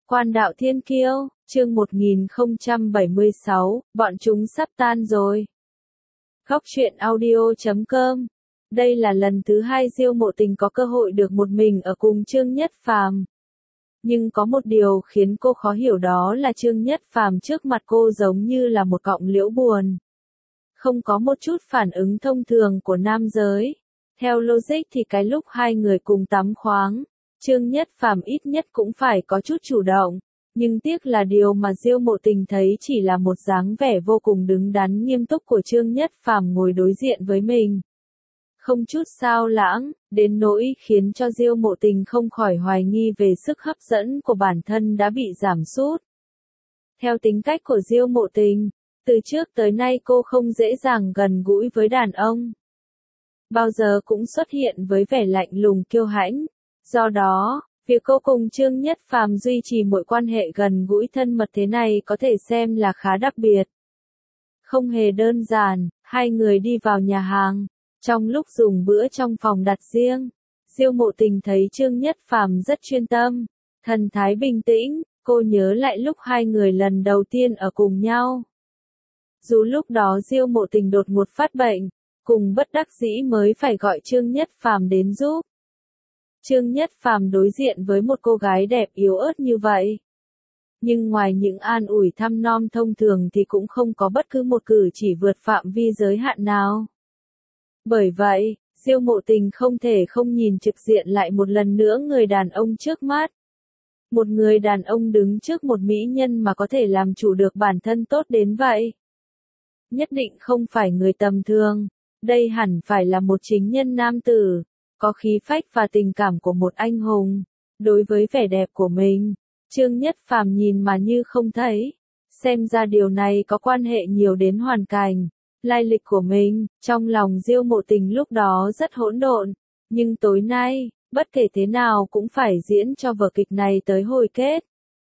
Quan đạo thiên kiêu, chương 1076, bọn chúng sắp tan rồi. Góc truyện audio.com. Đây là lần thứ hai Diêu Mộ Tình có cơ hội được một mình ở cùng Trương Nhất Phàm. Nhưng có một điều khiến cô khó hiểu, đó là Trương Nhất Phàm trước mặt cô giống như là một cọng liễu buồn. Không có một chút phản ứng thông thường của nam giới. Theo logic thì cái lúc hai người cùng tắm khoáng, Trương Nhất Phàm ít nhất cũng phải có chút chủ động, nhưng tiếc là điều mà Diêu Mộ Tình thấy chỉ là một dáng vẻ vô cùng đứng đắn nghiêm túc của Trương Nhất Phàm ngồi đối diện với mình. Không chút xao lãng, đến nỗi khiến cho Diêu Mộ Tình không khỏi hoài nghi về sức hấp dẫn của bản thân đã bị giảm sút. Theo tính cách của Diêu Mộ Tình, từ trước tới nay cô không dễ dàng gần gũi với đàn ông. Bao giờ cũng xuất hiện với vẻ lạnh lùng kiêu hãnh. Do đó, việc cô cùng Trương Nhất Phàm duy trì mối quan hệ gần gũi thân mật thế này có thể xem là khá đặc biệt. Không hề đơn giản, hai người đi vào nhà hàng. Trong lúc dùng bữa trong phòng đặt riêng, Diêu Mộ Tình thấy Trương Nhất Phàm rất chuyên tâm, thần thái bình tĩnh, cô nhớ lại lúc hai người lần đầu tiên ở cùng nhau. Dù lúc đó Diêu Mộ Tình đột ngột phát bệnh, cùng bất đắc dĩ mới phải gọi Trương Nhất Phàm đến giúp. Trương Nhất Phàm đối diện với một cô gái đẹp yếu ớt như vậy. Nhưng ngoài những an ủi thăm nom thông thường thì cũng không có bất cứ một cử chỉ vượt phạm vi giới hạn nào. Bởi vậy, Diêu Mộ Tình không thể không nhìn trực diện lại một lần nữa người đàn ông trước mắt. Một người đàn ông đứng trước một mỹ nhân mà có thể làm chủ được bản thân tốt đến vậy. Nhất định không phải người tầm thường, đây hẳn phải là một chính nhân nam tử, có khí phách và tình cảm của một anh hùng. Đối với vẻ đẹp của mình, Trương Nhất Phàm nhìn mà như không thấy. Xem ra điều này có quan hệ nhiều đến hoàn cảnh, lai lịch của mình. Trong lòng Diêu Mộ Tình lúc đó rất hỗn độn, nhưng tối nay, bất kể thế nào cũng phải diễn cho vở kịch này tới hồi kết.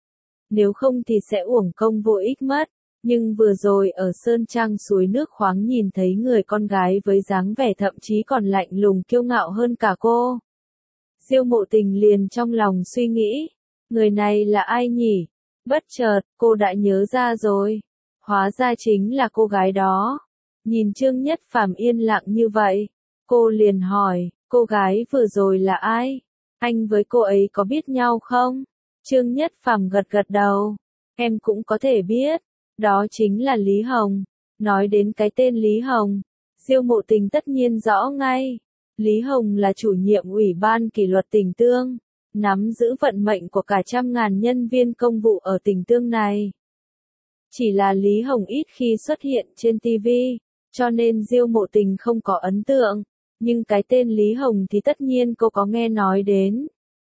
Nếu không thì sẽ uổng công vô ích mất. Nhưng vừa rồi ở Sơn Trang suối nước khoáng nhìn thấy người con gái với dáng vẻ thậm chí còn lạnh lùng kiêu ngạo hơn cả cô. Diêu Mộ Tình liền trong lòng suy nghĩ, người này là ai nhỉ? Bất chợt, cô đã nhớ ra rồi. Hóa ra chính là cô gái đó. Nhìn Trương Nhất Phàm yên lặng như vậy, cô liền hỏi, cô gái vừa rồi là ai? Anh với cô ấy có biết nhau không? Trương Nhất Phàm gật gật đầu. Em cũng có thể biết. Đó chính là Lý Hồng. Nói đến cái tên Lý Hồng, Diêu Mộ Tình tất nhiên rõ ngay. Lý Hồng là chủ nhiệm Ủy ban kỷ luật Tỉnh Tương, nắm giữ vận mệnh của cả trăm ngàn nhân viên công vụ ở Tỉnh Tương này. Chỉ là Lý Hồng ít khi xuất hiện trên TV, cho nên Diêu Mộ Tình không có ấn tượng, nhưng cái tên Lý Hồng thì tất nhiên cô có nghe nói đến.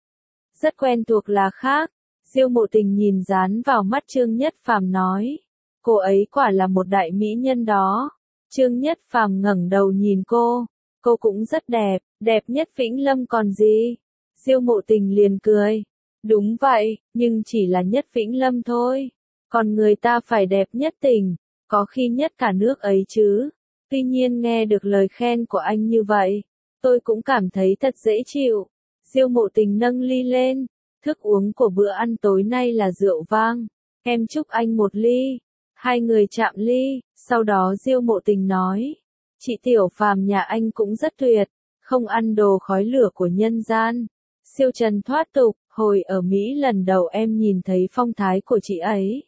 Rất quen thuộc là khác. Diêu Mộ Tình nhìn dán vào mắt Trương Nhất Phàm nói. Cô ấy quả là một đại mỹ nhân đó. Trương Nhất Phàm ngẩng đầu nhìn cô cũng rất đẹp, đẹp nhất Vĩnh Lâm còn gì. Diêu Mộ Tình liền cười. Đúng vậy, nhưng chỉ là nhất Vĩnh Lâm thôi. Còn người ta phải đẹp nhất tỉnh, có khi nhất cả nước ấy chứ. Tuy nhiên nghe được lời khen của anh như vậy, tôi cũng cảm thấy thật dễ chịu. Diêu Mộ Tình nâng ly lên. Thức uống của bữa ăn tối nay là rượu vang. Em chúc anh một ly. Hai người chạm ly, sau đó Diêu Mộ Tình nói. Chị Tiểu Phàm nhà anh cũng rất tuyệt, không ăn đồ khói lửa của nhân gian. Siêu trần thoát tục, hồi ở Mỹ lần đầu em nhìn thấy phong thái của chị ấy.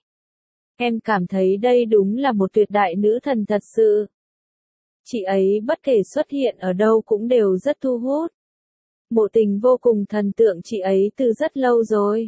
Em cảm thấy đây đúng là một tuyệt đại nữ thần thật sự. Chị ấy bất kể xuất hiện ở đâu cũng đều rất thu hút. Mộ Tình vô cùng thần tượng chị ấy từ rất lâu rồi.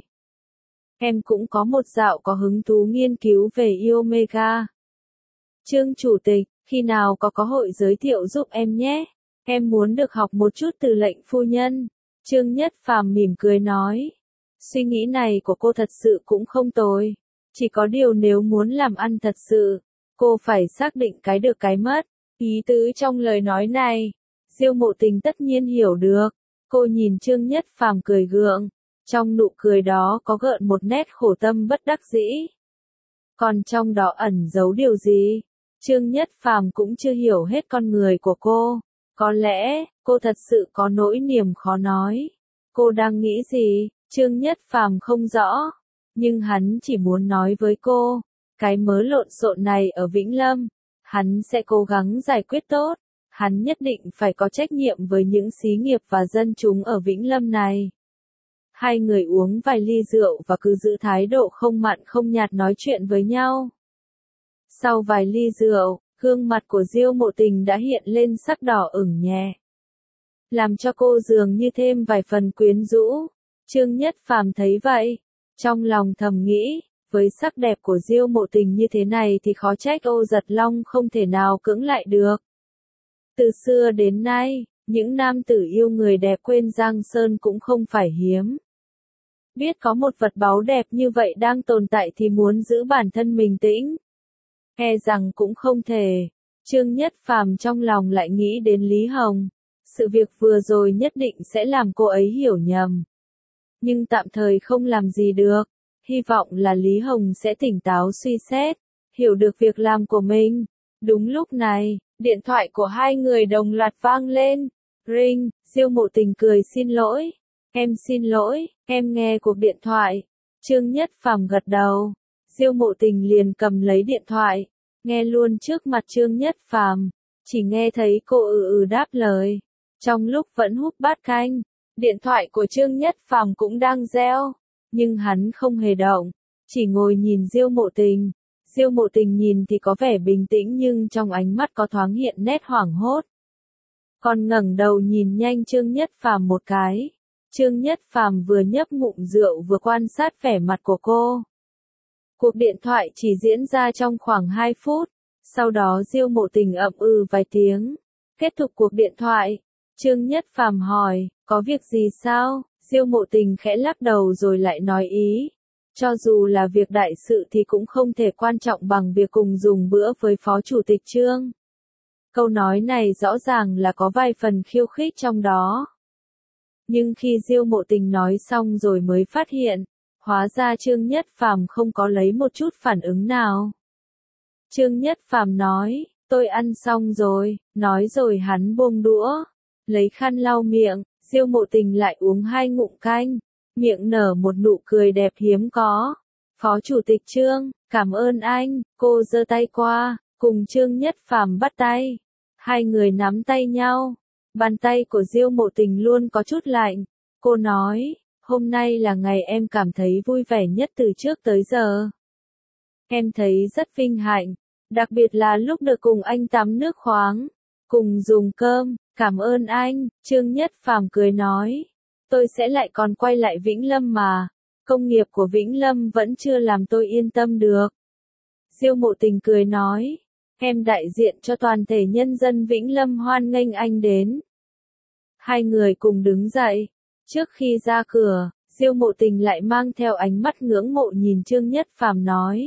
Em cũng có một dạo có hứng thú nghiên cứu về Omega. Trương Chủ tịch, khi nào có hội giới thiệu giúp em nhé. Em muốn được học một chút từ lệnh phu nhân. Trương Nhất Phàm mỉm cười nói. Suy nghĩ này của cô thật sự cũng không tồi. Chỉ có điều nếu muốn làm ăn thật sự, cô phải xác định cái được cái mất. Ý tứ trong lời nói này, Diêu Mộ Tình tất nhiên hiểu được. Cô nhìn Trương Nhất Phàm cười gượng. Trong nụ cười đó có gợn một nét khổ tâm bất đắc dĩ. Còn trong đó ẩn giấu điều gì? Trương Nhất Phàm cũng chưa hiểu hết con người của cô. Có lẽ, cô thật sự có nỗi niềm khó nói. Cô đang nghĩ gì? Trương Nhất Phàm không rõ. Nhưng hắn chỉ muốn nói với cô, cái mớ lộn xộn này ở Vĩnh Lâm, hắn sẽ cố gắng giải quyết tốt, hắn nhất định phải có trách nhiệm với những xí nghiệp và dân chúng ở Vĩnh Lâm này. Hai người uống vài ly rượu và cứ giữ thái độ không mặn không nhạt nói chuyện với nhau. Sau vài ly rượu, gương mặt của Diêu Mộ Tình đã hiện lên sắc đỏ ửng nhẹ, làm cho cô dường như thêm vài phần quyến rũ. Trương Nhất Phàm thấy vậy, trong lòng thầm nghĩ, với sắc đẹp của Diêu Mộ Tình như thế này thì khó trách Ô Giật Long không thể nào cưỡng lại được. Từ xưa đến nay, những nam tử yêu người đẹp quên Giang Sơn cũng không phải hiếm. Biết có một vật báu đẹp như vậy đang tồn tại thì muốn giữ bản thân bình tĩnh, e rằng cũng không thể. Trương Nhất Phàm trong lòng lại nghĩ đến Lý Hồng. Sự việc vừa rồi nhất định sẽ làm cô ấy hiểu nhầm. Nhưng tạm thời không làm gì được. Hy vọng là Lý Hồng sẽ tỉnh táo suy xét, hiểu được việc làm của mình. Đúng lúc này, điện thoại của hai người đồng loạt vang lên. Ring, Diêu Mộ Tình cười xin lỗi. Em xin lỗi, em nghe cuộc điện thoại. Trương Nhất Phàm gật đầu. Diêu Mộ Tình liền cầm lấy điện thoại, nghe luôn trước mặt Trương Nhất Phàm, chỉ nghe thấy cô đáp lời. Trong lúc vẫn húp bát canh, điện thoại của Trương Nhất Phàm cũng đang reo, nhưng hắn không hề động, chỉ ngồi nhìn Diêu Mộ Tình. Diêu Mộ Tình nhìn thì có vẻ bình tĩnh nhưng trong ánh mắt có thoáng hiện nét hoảng hốt. Còn ngẩng đầu nhìn nhanh Trương Nhất Phàm một cái. Trương Nhất Phàm vừa nhấp ngụm rượu vừa quan sát vẻ mặt của cô. Cuộc điện thoại chỉ diễn ra trong khoảng 2 phút, sau đó Diêu Mộ Tình ậm vài tiếng. Kết thúc cuộc điện thoại, Trương Nhất Phàm hỏi, có việc gì sao? Diêu Mộ Tình khẽ lắc đầu rồi lại nói ý. Cho dù là việc đại sự thì cũng không thể quan trọng bằng việc cùng dùng bữa với Phó Chủ tịch Trương. Câu nói này rõ ràng là có vài phần khiêu khích trong đó. Nhưng khi Diêu Mộ Tình nói xong rồi mới phát hiện, hóa ra Trương Nhất Phàm không có lấy một chút phản ứng nào. Trương Nhất Phàm nói, tôi ăn xong rồi, nói rồi hắn buông đũa, lấy khăn lau miệng. Diêu Mộ Tình lại uống 2 ngụm canh, miệng nở một nụ cười đẹp hiếm có. Phó Chủ tịch Trương, cảm ơn anh. Cô giơ tay qua, cùng Trương Nhất Phàm bắt tay. Hai người nắm tay nhau. Bàn tay của Diêu Mộ Tình luôn có chút lạnh. Cô nói, hôm nay là ngày em cảm thấy vui vẻ nhất từ trước tới giờ. Em thấy rất vinh hạnh, đặc biệt là lúc được cùng anh tắm nước khoáng, cùng dùng cơm. Cảm ơn anh. Trương Nhất Phàm cười nói, tôi sẽ lại còn quay lại Vĩnh Lâm mà. Công nghiệp của Vĩnh Lâm vẫn chưa làm tôi yên tâm được. Diêu Mộ Tình cười nói, em đại diện cho toàn thể nhân dân Vĩnh Lâm hoan nghênh anh đến. Hai người cùng đứng dậy. Trước khi ra cửa, Diêu Mộ Tình lại mang theo ánh mắt ngưỡng mộ nhìn Trương Nhất Phàm nói,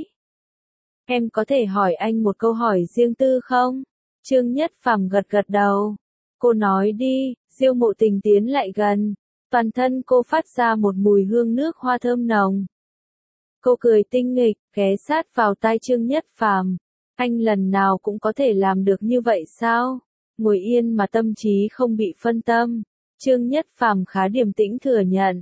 em có thể hỏi anh một câu hỏi riêng tư không? Trương Nhất Phàm gật gật đầu. Cô nói đi. Diêu Mộ Tình tiến lại gần. Toàn thân cô phát ra một mùi hương nước hoa thơm nồng. Cô cười tinh nghịch, ghé sát vào tai Trương Nhất Phàm. Anh lần nào cũng có thể làm được như vậy sao? Ngồi yên mà tâm trí không bị phân tâm. Trương Nhất Phàm khá điềm tĩnh thừa nhận.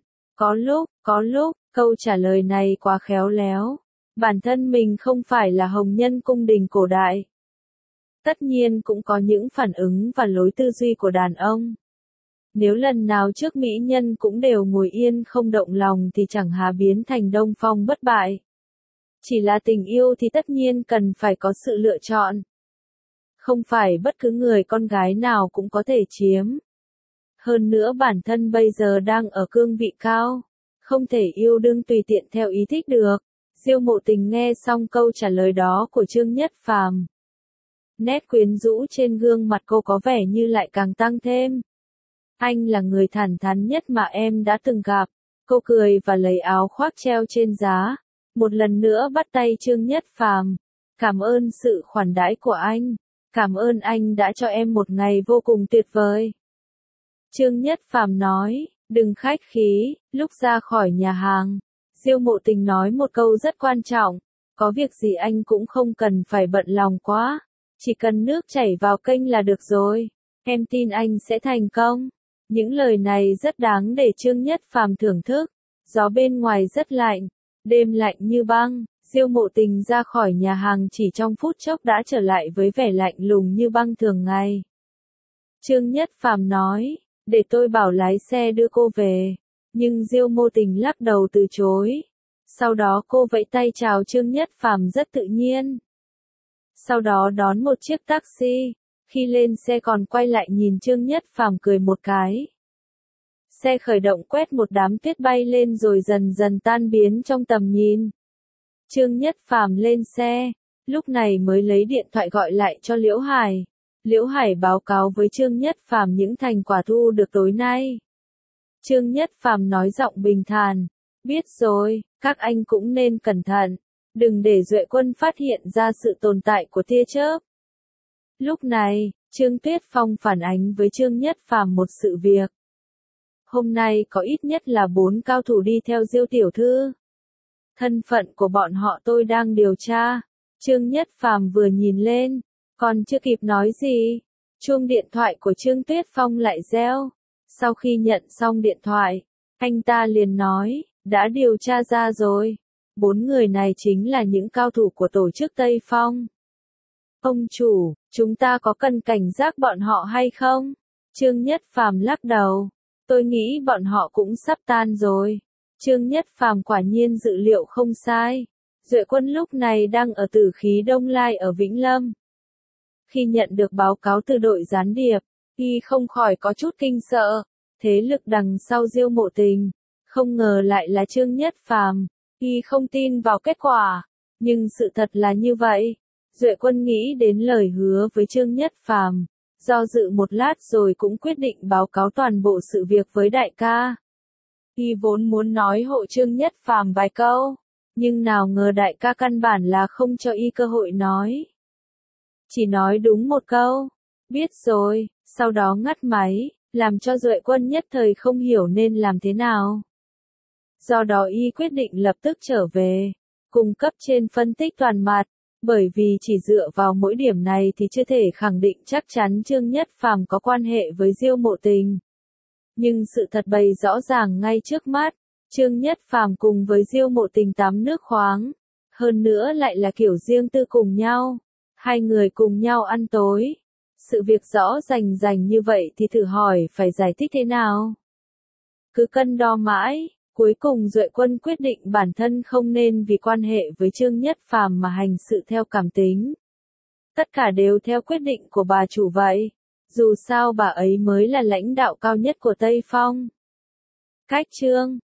Có lúc, câu trả lời này quá khéo léo. Bản thân mình không phải là hồng nhân cung đình cổ đại. Tất nhiên cũng có những phản ứng và lối tư duy của đàn ông. Nếu lần nào trước mỹ nhân cũng đều ngồi yên không động lòng thì chẳng hà biến thành Đông Phong bất bại. Chỉ là tình yêu thì tất nhiên cần phải có sự lựa chọn. Không phải bất cứ người con gái nào cũng có thể chiếm. Hơn nữa bản thân bây giờ đang ở cương vị cao, không thể yêu đương tùy tiện theo ý thích được. Diêu Mộ Tình nghe xong câu trả lời đó của Trương Nhất Phàm. Nét quyến rũ trên gương mặt cô có vẻ như lại càng tăng thêm. Anh là người thẳng thắn nhất mà em đã từng gặp. Cô cười và lấy áo khoác treo trên giá. Một lần nữa bắt tay Trương Nhất Phàm. Cảm ơn sự khoản đãi của anh. Cảm ơn anh đã cho em một ngày vô cùng tuyệt vời. Trương Nhất Phàm nói, đừng khách khí. Lúc ra khỏi nhà hàng, Diêu Mộ Tình nói một câu rất quan trọng. Có việc gì anh cũng không cần phải bận lòng quá. Chỉ cần nước chảy vào kênh là được rồi. Em tin anh sẽ thành công. Những lời này rất đáng để Trương Nhất Phàm thưởng thức. Gió bên ngoài rất lạnh. Đêm lạnh như băng, Diêu Mộ Tình ra khỏi nhà hàng chỉ trong phút chốc đã trở lại với vẻ lạnh lùng như băng thường ngày. Trương Nhất Phàm nói, để tôi bảo lái xe đưa cô về, nhưng Diêu Mộ Tình lắc đầu từ chối. Sau đó cô vẫy tay chào Trương Nhất Phàm rất tự nhiên. Sau đó đón một chiếc taxi, khi lên xe còn quay lại nhìn Trương Nhất Phàm cười một cái. Xe khởi động quét một đám tuyết bay lên rồi dần dần tan biến trong tầm nhìn. Trương Nhất Phàm lên xe, lúc này mới lấy điện thoại gọi lại cho Liễu Hải. Liễu Hải báo cáo với Trương Nhất Phàm những thành quả thu được tối nay. Trương Nhất Phàm nói giọng bình thản, biết rồi, các anh cũng nên cẩn thận, đừng để Duệ Quân phát hiện ra sự tồn tại của tia chớp. Lúc này, Trương Tuyết Phong phản ánh với Trương Nhất Phàm một sự việc. Hôm nay có ít nhất là 4 cao thủ đi theo Diêu tiểu thư. Thân phận của bọn họ tôi đang điều tra. Trương Nhất Phàm vừa nhìn lên, còn chưa kịp nói gì, chuông điện thoại của Trương Tuyết Phong lại reo. Sau khi nhận xong điện thoại, anh ta liền nói, đã điều tra ra rồi. 4 người này chính là những cao thủ của tổ chức Tây Phong. Ông chủ, chúng ta có cần cảnh giác bọn họ hay không? Trương Nhất Phàm lắc đầu. Tôi nghĩ bọn họ cũng sắp tan rồi. Trương Nhất Phàm quả nhiên dự liệu không sai. Duệ Quân lúc này đang ở Tử Khí Đông Lai ở Vĩnh Lâm. Khi nhận được báo cáo từ đội gián điệp, y không khỏi có chút kinh sợ. Thế lực đằng sau Diêu Mộ Tình, không ngờ lại là Trương Nhất Phàm. Y không tin vào kết quả, nhưng sự thật là như vậy. Duệ Quân nghĩ đến lời hứa với Trương Nhất Phàm, do dự một lát rồi cũng quyết định báo cáo toàn bộ sự việc với đại ca. Y vốn muốn nói hộ Trương Nhất Phàm vài câu, nhưng nào ngờ đại ca căn bản là không cho y cơ hội nói. Chỉ nói đúng một câu, biết rồi, sau đó ngắt máy, làm cho Duệ Quân nhất thời không hiểu nên làm thế nào. Do đó y quyết định lập tức trở về, cung cấp trên phân tích toàn mặt, bởi vì chỉ dựa vào mỗi điểm này thì chưa thể khẳng định chắc chắn Trương Nhất Phàm có quan hệ với Diêu Mộ Tình. Nhưng sự thật bày rõ ràng ngay trước mắt, Trương Nhất Phàm cùng với Diêu Mộ Tình tắm nước khoáng, hơn nữa lại là kiểu riêng tư cùng nhau, hai người cùng nhau ăn tối. Sự việc rõ rành như vậy thì thử hỏi phải giải thích thế nào? Cứ cân đo mãi, cuối cùng Duệ Quân quyết định bản thân không nên vì quan hệ với Trương Nhất Phàm mà hành sự theo cảm tính. Tất cả đều theo quyết định của bà chủ vậy. Dù sao bà ấy mới là lãnh đạo cao nhất của Tây Phong. Cách chương